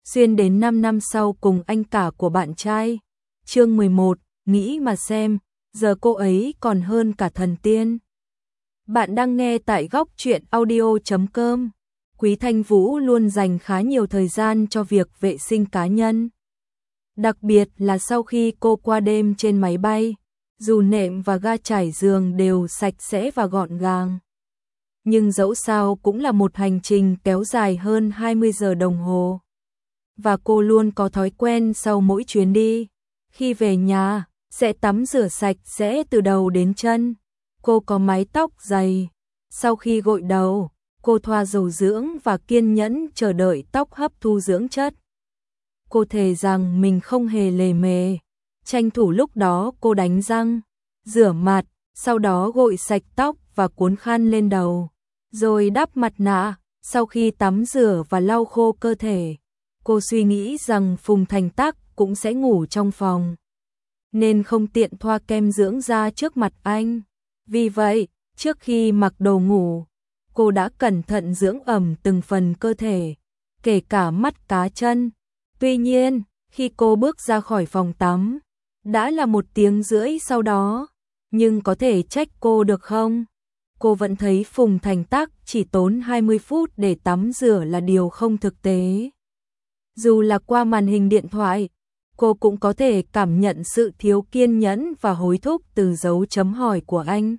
xuyên đến 5 năm sau cùng anh cả của bạn trai. Chương 11, nghĩ mà xem, giờ cô ấy còn hơn cả thần tiên. Bạn đang nghe tại góc truyện audio.com. Quý Thanh Vũ luôn dành khá nhiều thời gian cho việc vệ sinh cá nhân. Đặc biệt là sau khi cô qua đêm trên máy bay, dù nệm và ga trải giường đều sạch sẽ và gọn gàng. Nhưng dẫu sao cũng là một hành trình kéo dài hơn 20 giờ đồng hồ. Và cô luôn có thói quen sau mỗi chuyến đi, khi về nhà, sẽ tắm rửa sạch sẽ từ đầu đến chân. Cô có mái tóc dày. Sau khi gội đầu, cô thoa dầu dưỡng và kiên nhẫn chờ đợi tóc hấp thu dưỡng chất. Cô thề rằng mình không hề lề mề. Tranh thủ lúc đó cô đánh răng, rửa mặt, sau đó gội sạch tóc và cuốn khăn lên đầu, rồi đắp mặt nạ. Sau khi tắm rửa và lau khô cơ thể, cô suy nghĩ rằng Phùng Thành Tắc cũng sẽ ngủ trong phòng, nên không tiện thoa kem dưỡng da trước mặt anh. Vì vậy, trước khi mặc đồ ngủ, cô đã cẩn thận dưỡng ẩm từng phần cơ thể, kể cả mắt cá chân. Tuy nhiên, khi cô bước ra khỏi phòng tắm, đã là 1 tiếng rưỡi sau đó, nhưng có thể trách cô được không? Cô vẫn thấy Phùng Thành Tắc chỉ tốn 20 phút để tắm rửa là điều không thực tế. Dù là qua màn hình điện thoại, cô cũng có thể cảm nhận sự thiếu kiên nhẫn và hối thúc từ dấu chấm hỏi của anh.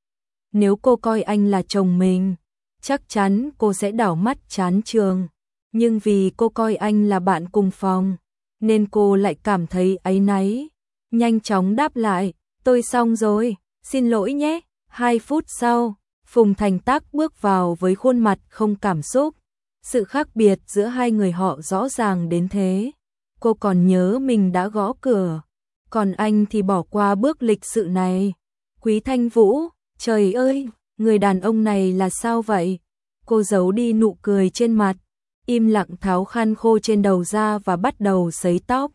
Nếu cô coi anh là chồng mình, chắc chắn cô sẽ đảo mắt chán chường. Nhưng vì cô coi anh là bạn cùng phòng, nên cô lại cảm thấy áy náy. Nhanh chóng đáp lại, tôi xong rồi, xin lỗi nhé. 2 phút sau, Phùng Thành Tắc bước vào với khuôn mặt không cảm xúc. Sự khác biệt giữa hai người họ rõ ràng đến thế. Cô còn nhớ mình đã gõ cửa, còn anh thì bỏ qua bước lịch sự này. Quý Thanh Vũ, trời ơi, người đàn ông này là sao vậy? Cô giấu đi nụ cười trên mặt, im lặng tháo khăn khô trên đầu ra và bắt đầu sấy tóc.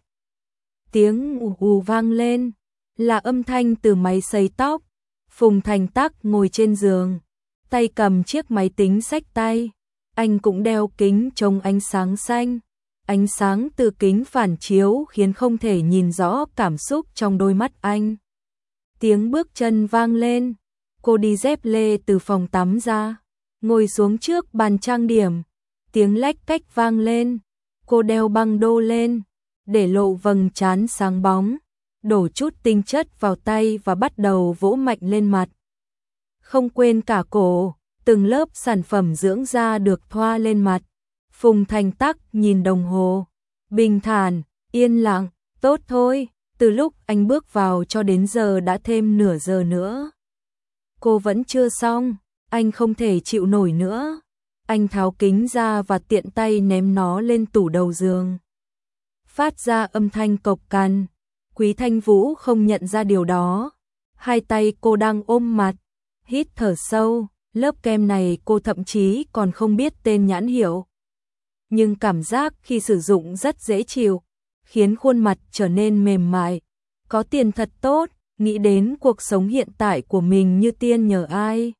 Tiếng ù ù vang lên, là âm thanh từ máy sấy tóc. Phùng Thành Tắc ngồi trên giường, tay cầm chiếc máy tính xách tay. Anh cũng đeo kính chống ánh sáng xanh. Ánh sáng từ kính phản chiếu khiến không thể nhìn rõ cảm xúc trong đôi mắt anh. Tiếng bước chân vang lên. Cô đi dép lê từ phòng tắm ra, ngồi xuống trước bàn trang điểm. Tiếng lách cách vang lên. Cô đeo băng đô lên, để lộ vầng trán sáng bóng, đổ chút tinh chất vào tay và bắt đầu vỗ mạnh lên mặt. Không quên cả cổ, từng lớp sản phẩm dưỡng da được thoa lên mặt. Phùng Thành Tắc nhìn đồng hồ, bình thản, yên lặng, tốt thôi, từ lúc anh bước vào cho đến giờ đã thêm nửa giờ nữa. Cô vẫn chưa xong, anh không thể chịu nổi nữa. Anh tháo kính ra và tiện tay ném nó lên tủ đầu giường. Phát ra âm thanh cộc cằn. Quý Thanh Vũ không nhận ra điều đó. Hai tay cô đang ôm mặt, hít thở sâu. Lớp kem này cô thậm chí còn không biết tên nhãn hiệu. Nhưng cảm giác khi sử dụng rất dễ chịu, khiến khuôn mặt trở nên mềm mại. Có tiền thật tốt, nghĩ đến cuộc sống hiện tại của mình như tiên nhờ ai.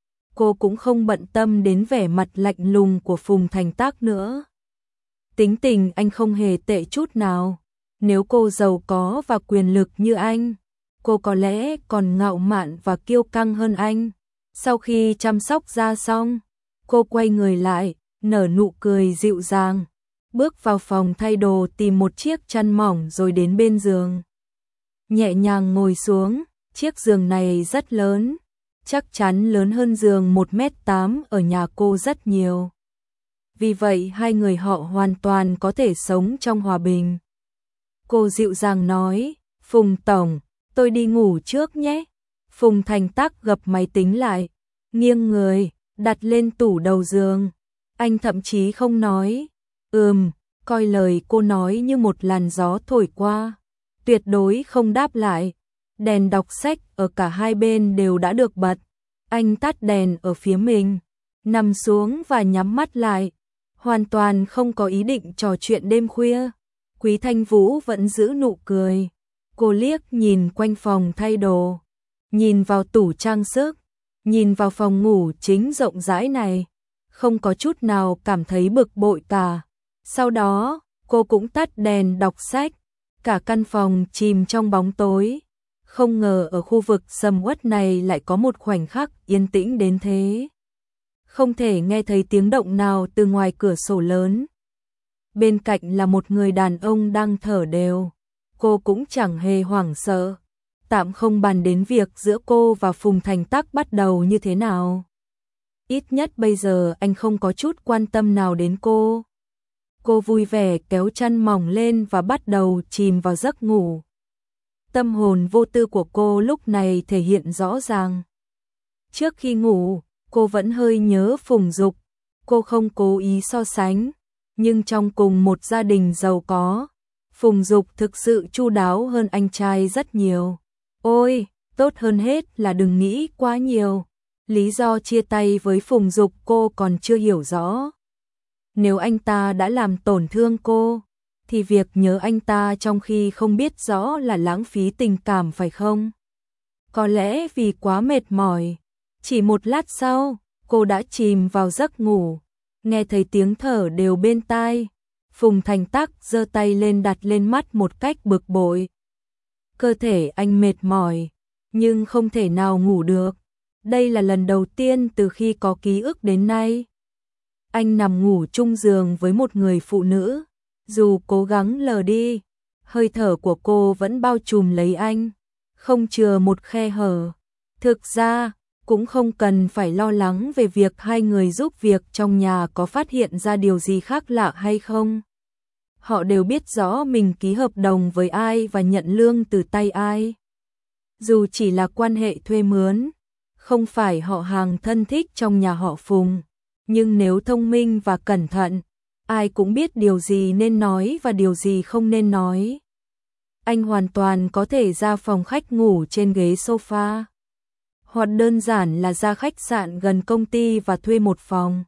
Cô cũng không bận tâm đến vẻ mặt lạnh lùng của Phùng Thành Tắc nữa. Tính tình anh không hề tệ chút nào. Nếu cô giàu có và quyền lực như anh, cô có lẽ còn ngạo mạn và kiêu căng hơn anh. Sau khi chăm sóc da xong, cô quay người lại, nở nụ cười dịu dàng, bước vào phòng thay đồ tìm một chiếc chăn mỏng rồi đến bên giường. Nhẹ nhàng ngồi xuống, chiếc giường này rất lớn, chắc chắn lớn hơn giường 1m8 ở nhà cô rất nhiều. Vì vậy hai người họ hoàn toàn có thể sống trong hòa bình. Cô dịu dàng nói, Phùng Tổng, tôi đi ngủ trước nhé. Phùng Thành Tắc gập máy tính lại, nghiêng người, đặt lên tủ đầu giường. Anh thậm chí không nói, coi lời cô nói như một làn gió thổi qua. Tuyệt đối không đáp lại. Đèn đọc sách ở cả hai bên đều đã được bật. Anh tắt đèn ở phía mình, nằm xuống và nhắm mắt lại. Hoàn toàn không có ý định trò chuyện đêm khuya. Quý Thanh Vũ vẫn giữ nụ cười. Cô liếc nhìn quanh phòng thay đồ, nhìn vào tủ trang sức, nhìn vào phòng ngủ chính rộng rãi này, không có chút nào cảm thấy bực bội cả. Sau đó, cô cũng tắt đèn đọc sách, cả căn phòng chìm trong bóng tối. Không ngờ ở khu vực sầm uất này lại có một khoảnh khắc yên tĩnh đến thế. Không thể nghe thấy tiếng động nào từ ngoài cửa sổ lớn. Bên cạnh là một người đàn ông đang thở đều. Cô cũng chẳng hề hoảng sợ. Tạm không bàn đến việc giữa cô và Phùng Thành Tắc bắt đầu như thế nào. Ít nhất bây giờ anh không có chút quan tâm nào đến cô. Cô vui vẻ kéo chăn mỏng lên và bắt đầu chìm vào giấc ngủ. Tâm hồn vô tư của cô lúc này thể hiện rõ ràng. Trước khi ngủ, cô vẫn hơi nhớ Phùng Dục. Cô không cố ý so sánh, nhưng trong cùng một gia đình giàu có, Phùng Dục thực sự chu đáo hơn anh trai rất nhiều. Ôi, tốt hơn hết là đừng nghĩ quá nhiều. Lý do chia tay với Phùng Dục cô còn chưa hiểu rõ. Nếu anh ta đã làm tổn thương cô, thì việc nhớ anh ta trong khi không biết rõ là lãng phí tình cảm phải không? Có lẽ vì quá mệt mỏi, chỉ một lát sau, cô đã chìm vào giấc ngủ, nghe thấy tiếng thở đều bên tai. Phùng Thành Tắc giơ tay lên đặt lên mắt một cách bực bội. Cơ thể anh mệt mỏi, nhưng không thể nào ngủ được. Đây là lần đầu tiên từ khi có ký ức đến nay. Anh nằm ngủ chung giường với một người phụ nữ, dù cố gắng lờ đi, hơi thở của cô vẫn bao trùm lấy anh, không chừa một khe hở. Thực ra, cũng không cần phải lo lắng về việc hai người giúp việc trong nhà có phát hiện ra điều gì khác lạ hay không. Họ đều biết rõ mình ký hợp đồng với ai và nhận lương từ tay ai. Dù chỉ là quan hệ thuê mướn, không phải họ hàng thân thích trong nhà họ Phùng, nhưng nếu thông minh và cẩn thận, ai cũng biết điều gì nên nói và điều gì không nên nói. Anh hoàn toàn có thể ra phòng khách ngủ trên ghế sofa, hoặc đơn giản là ra khách sạn gần công ty và thuê một phòng.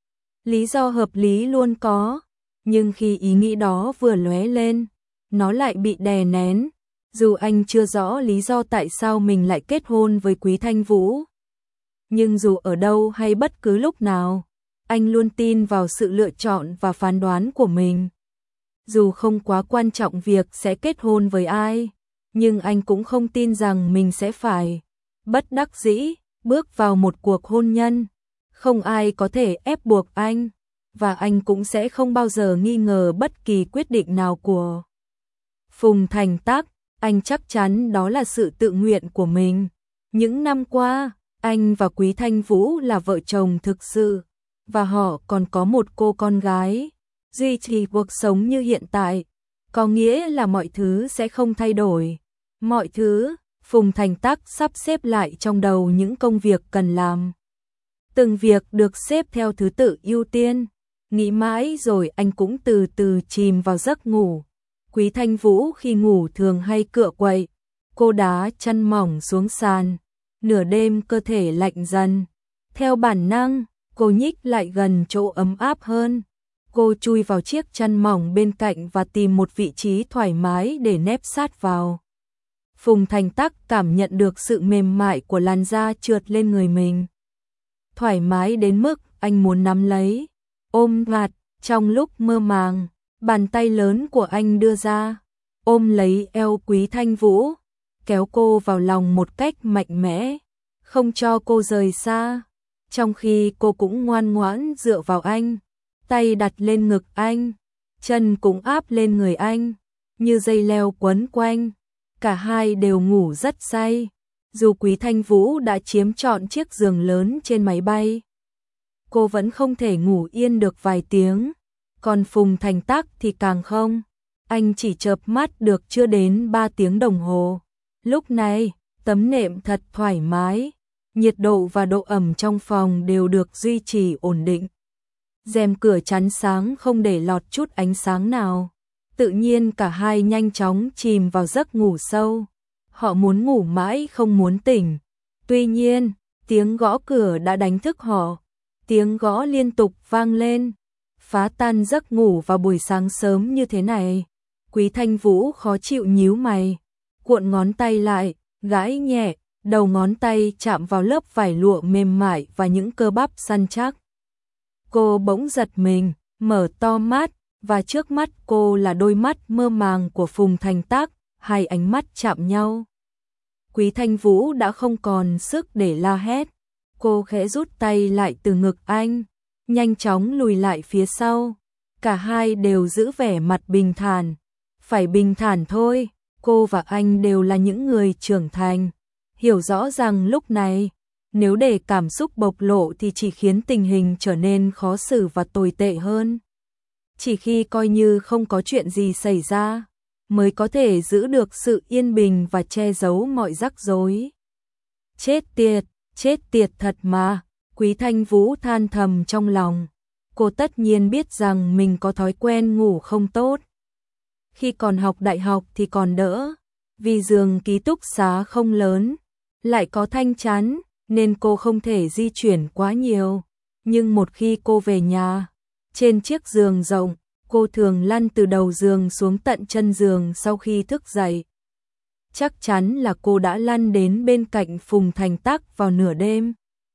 Lý do hợp lý luôn có, nhưng khi ý nghĩ đó vừa lóe lên, nó lại bị đè nén. Dù anh chưa rõ lý do tại sao mình lại kết hôn với Quý Thanh Vũ, nhưng dù ở đâu hay bất cứ lúc nào, anh luôn tin vào sự lựa chọn và phán đoán của mình. Dù không quá quan trọng việc sẽ kết hôn với ai, nhưng anh cũng không tin rằng mình sẽ phải bất đắc dĩ bước vào một cuộc hôn nhân. Không ai có thể ép buộc anh, và anh cũng sẽ không bao giờ nghi ngờ bất kỳ quyết định nào của Phùng Thành Tắc. Anh chắc chắn đó là sự tự nguyện của mình. Những năm qua, anh và Quý Thanh Vũ là vợ chồng thực sự, và họ còn có một cô con gái. Duy trì cuộc sống như hiện tại, có nghĩa là mọi thứ sẽ không thay đổi. Mọi thứ, Phùng Thành Tắc sắp xếp lại trong đầu những công việc cần làm. Từng việc được xếp theo thứ tự ưu tiên. Nghĩ mãi rồi anh cũng từ từ chìm vào giấc ngủ. Quý Thanh Vũ khi ngủ thường hay cựa quậy, cô đá chân mỏng xuống sàn, nửa đêm cơ thể lạnh dần. Theo bản năng, cô nhích lại gần chỗ ấm áp hơn. Cô chui vào chiếc chăn mỏng bên cạnh và tìm một vị trí thoải mái để nép sát vào. Phùng Thành Tắc cảm nhận được sự mềm mại của làn da trượt lên người mình. Thoải mái đến mức anh muốn nắm lấy, ôm chặt. Trong lúc mơ màng, bàn tay lớn của anh đưa ra, ôm lấy eo Quý Thanh Vũ, kéo cô vào lòng một cách mạnh mẽ, không cho cô rời xa. Trong khi cô cũng ngoan ngoãn dựa vào anh, tay đặt lên ngực anh, chân cũng áp lên người anh, như dây leo quấn quanh. Cả hai đều ngủ rất say, dù Quý Thanh Vũ đã chiếm trọn chiếc giường lớn trên máy bay. Cô vẫn không thể ngủ yên được vài tiếng, còn Phùng Thành Tắc thì càng không. Anh chỉ chợp mắt được chưa đến 3 tiếng đồng hồ. Lúc này, tấm nệm thật thoải mái, nhiệt độ và độ ẩm trong phòng đều được duy trì ổn định. Rèm cửa chắn sáng không để lọt chút ánh sáng nào. Tự nhiên cả hai nhanh chóng chìm vào giấc ngủ sâu. Họ muốn ngủ mãi không muốn tỉnh. Tuy nhiên, tiếng gõ cửa đã đánh thức họ. Tiếng gõ liên tục vang lên, phá tan giấc ngủ vào buổi sáng sớm như thế này. Quý Thanh Vũ khó chịu nhíu mày, cuộn ngón tay lại, gãi nhẹ, đầu ngón tay chạm vào lớp vải lụa mềm mại và những cơ bắp săn chắc. Cô bỗng giật mình, mở to mắt, và trước mắt cô là đôi mắt mơ màng của Phùng Thành Tác, hai ánh mắt chạm nhau. Quý Thanh Vũ đã không còn sức để la hét, cô khẽ rút tay lại từ ngực anh, nhanh chóng lùi lại phía sau. Cả hai đều giữ vẻ mặt bình thản, phải bình thản thôi, cô và anh đều là những người trưởng thành, hiểu rõ rằng lúc này, nếu để cảm xúc bộc lộ thì chỉ khiến tình hình trở nên khó xử và tồi tệ hơn. Chỉ khi coi như không có chuyện gì xảy ra, mới có thể giữ được sự yên bình và che giấu mọi rắc rối. Chết tiệt thật mà, Quý Thanh Vũ than thầm trong lòng. Cô tất nhiên biết rằng mình có thói quen ngủ không tốt. Khi còn học đại học thì còn đỡ, vì giường ký túc xá không lớn, lại có thanh chắn, nên cô không thể di chuyển quá nhiều. Nhưng một khi cô về nhà, trên chiếc giường rộng, cô thường lăn từ đầu giường xuống tận chân giường sau khi thức dậy. Chắc chắn là cô đã lăn đến bên cạnh Phùng Thành Tác vào nửa đêm,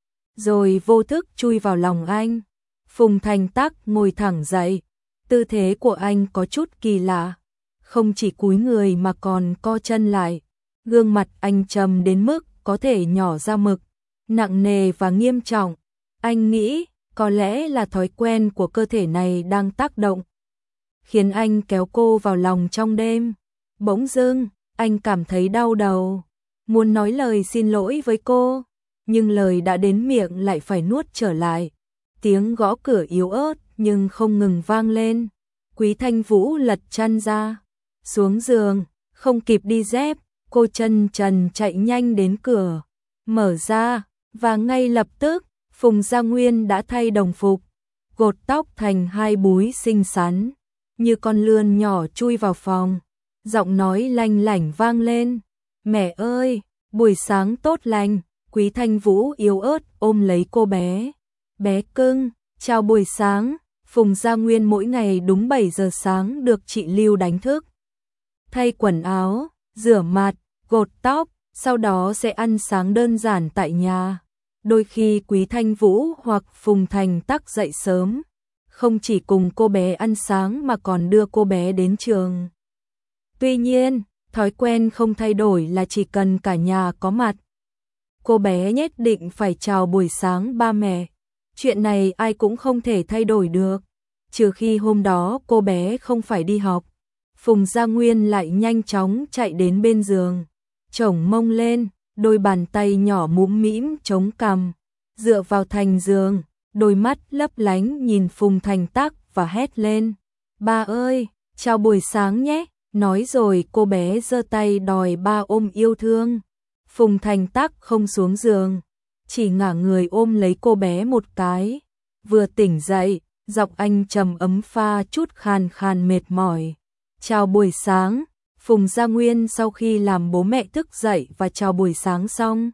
rồi vô thức chui vào lòng anh. Phùng Thành Tác ngồi thẳng dậy, tư thế của anh có chút kỳ lạ, không chỉ cúi người mà còn co chân lại. Gương mặt anh trầm đến mức có thể nhỏ ra mực, nặng nề và nghiêm trọng. Anh nghĩ, có lẽ là thói quen của cơ thể này đang tác động, khiến anh kéo cô vào lòng trong đêm. Bỗng dưng, anh cảm thấy đau đầu, muốn nói lời xin lỗi với cô, nhưng lời đã đến miệng lại phải nuốt trở lại. Tiếng gõ cửa yếu ớt nhưng không ngừng vang lên. Quý Thanh Vũ lật chăn ra, xuống giường, không kịp đi dép, cô chân trần chạy nhanh đến cửa, mở ra, và ngay lập tức, Phùng Gia Nguyên đã thay đồng phục, gột tóc thành hai búi xinh xắn, như con lươn nhỏ chui vào phòng. Giọng nói lanh lảnh vang lên, "Mẹ ơi, buổi sáng tốt lành." Quý Thanh Vũ yếu ớt ôm lấy cô bé. "Bé cưng, chào buổi sáng." Phùng Gia Nguyên mỗi ngày đúng 7 giờ sáng được chị Lưu đánh thức, thay quần áo, rửa mặt, gột tóc, sau đó sẽ ăn sáng đơn giản tại nhà. Đôi khi Quý Thanh Vũ hoặc Phùng Thành Tác dậy sớm, không chỉ cùng cô bé ăn sáng mà còn đưa cô bé đến trường. Tuy nhiên, thói quen không thay đổi là chỉ cần cả nhà có mặt, cô bé nhất định phải chào buổi sáng ba mẹ. Chuyện này ai cũng không thể thay đổi được, trừ khi hôm đó cô bé không phải đi học. Phùng Gia Nguyên lại nhanh chóng chạy đến bên giường, chổng mông lên, đôi bàn tay nhỏ mũm mĩm chống cằm, dựa vào thành giường, đôi mắt lấp lánh nhìn Phùng Thành Tác và hét lên, "Ba ơi, chào buổi sáng nhé." Nói rồi cô bé giơ tay đòi ba ôm yêu thương. Phùng Thành Tác không xuống giường, chỉ ngả người ôm lấy cô bé một cái. Vừa tỉnh dậy, giọng anh trầm ấm pha chút khàn khàn mệt mỏi. "Chào buổi sáng." Phùng Gia Nguyên sau khi làm bố mẹ thức dậy và chào buổi sáng xong,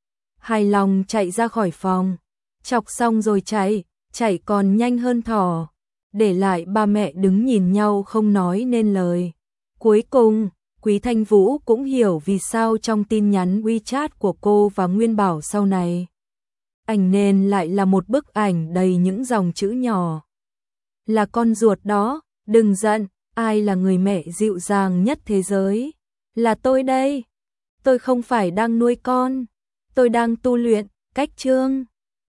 hài lòng chạy ra khỏi phòng. Chọc xong rồi chạy còn nhanh hơn thỏ, để lại ba mẹ đứng nhìn nhau không nói nên lời. Cuối cùng, Quý Thanh Vũ cũng hiểu vì sao trong tin nhắn WeChat của cô và Nguyên Bảo sau này, ảnh nền lại là một bức ảnh đầy những dòng chữ nhỏ. "Là con ruột đó, đừng giận, ai là người mẹ dịu dàng nhất thế giới? Là tôi đây. Tôi không phải đang nuôi con, tôi đang tu luyện, cách chương."